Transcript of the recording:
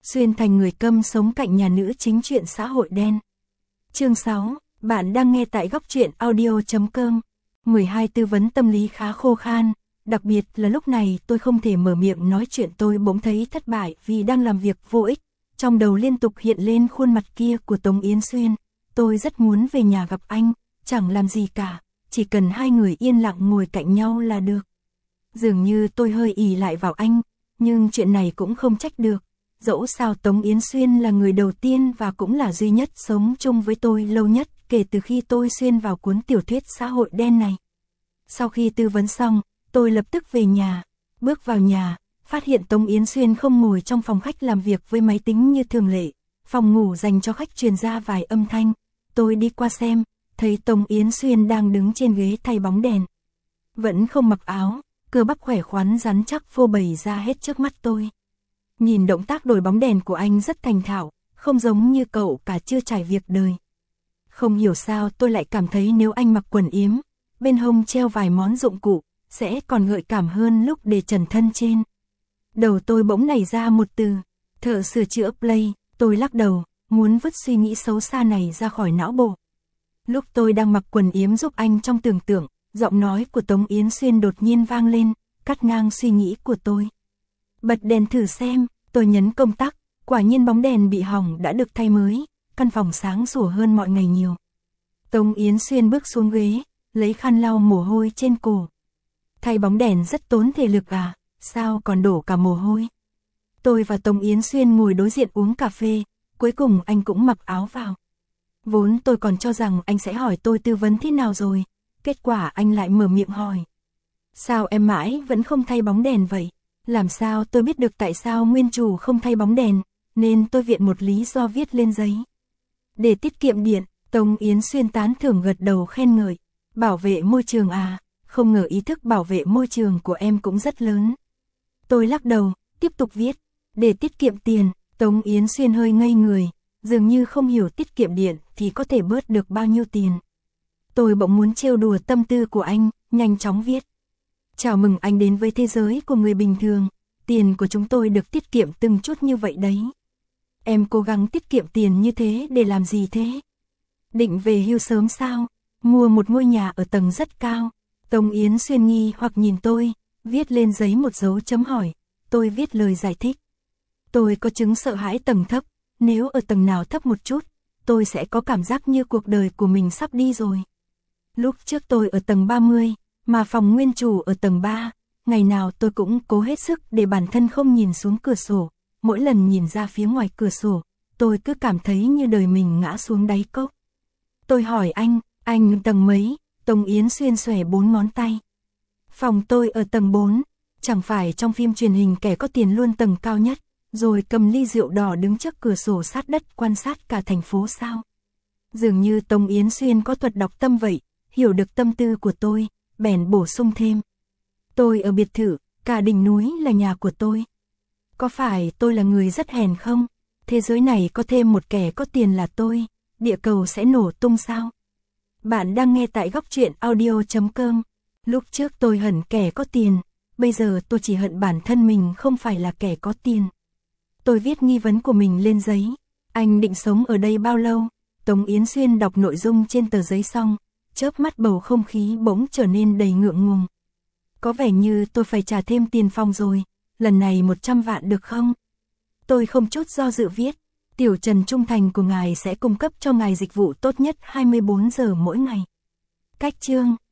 Xuyên thành người câm sống cạnh nhà nữ chính truyện xã hội đen. Chương 6, bạn đang nghe tại góc truyện audio.com. 12 tư vấn tâm lý khá khô khan, đặc biệt là lúc này tôi không thể mở miệng nói chuyện, tôi bỗng thấy thất bại vì đang làm việc vô ích. Trong đầu liên tục hiện lên khuôn mặt kia của Tống Yến Xuyên. Tôi rất muốn về nhà gặp anh, chẳng làm gì cả, chỉ cần hai người yên lặng ngồi cạnh nhau là được. Dường như tôi hơi ỷ lại vào anh, nhưng chuyện này cũng không trách được. Dẫu sao Tống Yến Xuyên là người đầu tiên và cũng là duy nhất sống chung với tôi lâu nhất kể từ khi tôi xuyên vào cuốn tiểu thuyết xã hội đen này. Sau khi tư vấn xong, tôi lập tức về nhà. Bước vào nhà, phát hiện Tống Yến Xuyên không ngồi trong phòng khách làm việc với máy tính như thường lệ. Phòng ngủ dành cho khách truyền ra vài âm thanh. Tôi đi qua xem, thấy Tống Yến Xuyên đang đứng trên ghế thay bóng đèn. Vẫn không mặc áo, cơ bắp khỏe khoắn rắn chắc phô bày ra hết trước mắt tôi. Nhìn động tác đổi bóng đèn của anh rất thành thạo, không giống như cậu cả chưa trải việc đời. Không hiểu sao tôi lại cảm thấy nếu anh mặc quần yếm, bên hông treo vài món dụng cụ, sẽ còn gợi cảm hơn lúc để trần thân trên. Đầu tôi bỗng nảy ra một từ, thợ sửa chữa Play. Tôi lắc đầu, muốn vứt suy nghĩ xấu xa này ra khỏi não bộ. Lúc tôi đang mặc quần yếm giúp anh trong tưởng tượng, giọng nói của Tống Yến Xuyên đột nhiên vang lên, cắt ngang suy nghĩ của tôi. Bật đèn thử xem, tôi nhấn công tắc, quả nhiên bóng đèn bị hỏng đã được thay mới, căn phòng sáng sủa hơn mọi ngày nhiều. Tống Yến Xuyên bước xuống ghế, lấy khăn lau mồ hôi trên cổ. Thay bóng đèn rất tốn thể lực à, sao còn đổ cả mồ hôi. Tôi và Tống Yến Xuyên ngồi đối diện uống cà phê, cuối cùng anh cũng mặc áo vào. Vốn tôi còn cho rằng anh sẽ hỏi tôi tư vấn thế nào rồi, kết quả anh lại mở miệng hỏi. Sao em mãi vẫn không thay bóng đèn vậy? Làm sao tôi biết được tại sao nguyên chủ không thay bóng đèn, nên tôi viện một lý do viết lên giấy. Để tiết kiệm điện. Tống Yến Xuyên tán thưởng gật đầu khen ngợi. Bảo vệ môi trường à, không ngờ ý thức bảo vệ môi trường của em cũng rất lớn. Tôi lắc đầu, tiếp tục viết. Để tiết kiệm tiền. Tống Yến Xuyên hơi ngây người, dường như không hiểu tiết kiệm điện thì có thể bớt được bao nhiêu tiền. Tôi bỗng muốn trêu đùa tâm tư của anh, nhanh chóng viết. Chào mừng anh đến với thế giới của người bình thường, tiền của chúng tôi được tiết kiệm từng chút như vậy đấy. Em cố gắng tiết kiệm tiền như thế để làm gì thế? Định về hưu sớm sao? Mua một ngôi nhà ở tầng rất cao. Tống Yến Xuyên nghi hoặc nhìn tôi, viết lên giấy một dấu chấm hỏi. Tôi viết lời giải thích. Tôi có chứng sợ hãi tầng thấp, nếu ở tầng nào thấp một chút, tôi sẽ có cảm giác như cuộc đời của mình sắp đi rồi. Lúc trước tôi ở tầng 30, mà phòng nguyên chủ ở tầng 3, ngày nào tôi cũng cố hết sức để bản thân không nhìn xuống cửa sổ. Mỗi lần nhìn ra phía ngoài cửa sổ, tôi cứ cảm thấy như đời mình ngã xuống đáy cốc. Tôi hỏi anh tầng mấy? Tống Yến Xuyên xòe 4 ngón tay. Phòng tôi ở tầng 4, chẳng phải trong phim truyền hình kẻ có tiền luôn tầng cao nhất, rồi cầm ly rượu đỏ đứng trước cửa sổ sát đất quan sát cả thành phố sao? Dường như Tống Yến Xuyên có thuật đọc tâm vậy, hiểu được tâm tư của tôi, bèn bổ sung thêm. Tôi ở biệt thự, cả đỉnh núi là nhà của tôi. Có phải tôi là người rất hèn không? Thế giới này có thêm một kẻ có tiền là tôi, địa cầu sẽ nổ tung sao? Bạn đang nghe tại góc truyện audio.com. Lúc trước tôi hận kẻ có tiền, bây giờ tôi chỉ hận bản thân mình không phải là kẻ có tiền. Tôi viết nghi vấn của mình lên giấy. Anh định sống ở đây bao lâu? Tống Yến Xuyên đọc nội dung trên tờ giấy xong, chớp mắt bầu không khí bỗng trở nên đầy ngượng ngùng. Có vẻ như tôi phải trả thêm tiền phòng rồi, lần này 100 vạn được không? Tôi không chút do dự viết, Tiểu Trần trung thành của ngài sẽ cung cấp cho ngài dịch vụ tốt nhất 24 giờ mỗi ngày. Cách chương